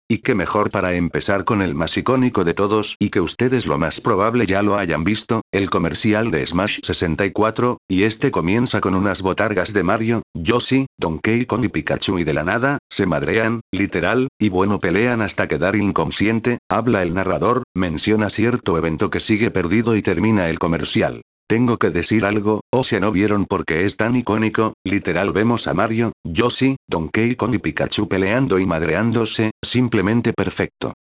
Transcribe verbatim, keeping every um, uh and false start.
Y qué mejor para empezar con el más icónico de todos y que ustedes lo más probable ya lo hayan visto, el comercial de Smash sesenta y cuatro, y este comienza con unas botargas de Mario, Yoshi, Donkey Kong y Pikachu y de la nada, se madrean, literal, y bueno pelean hasta quedar inconsciente, habla el narrador, menciona cierto evento que sigue perdido y termina el comercial. Tengo que decir algo, o sea no vieron porque es tan icónico, literal vemos a Mario, Yoshi, Donkey Kong y Pikachu peleando y madreándose, simplemente perfecto.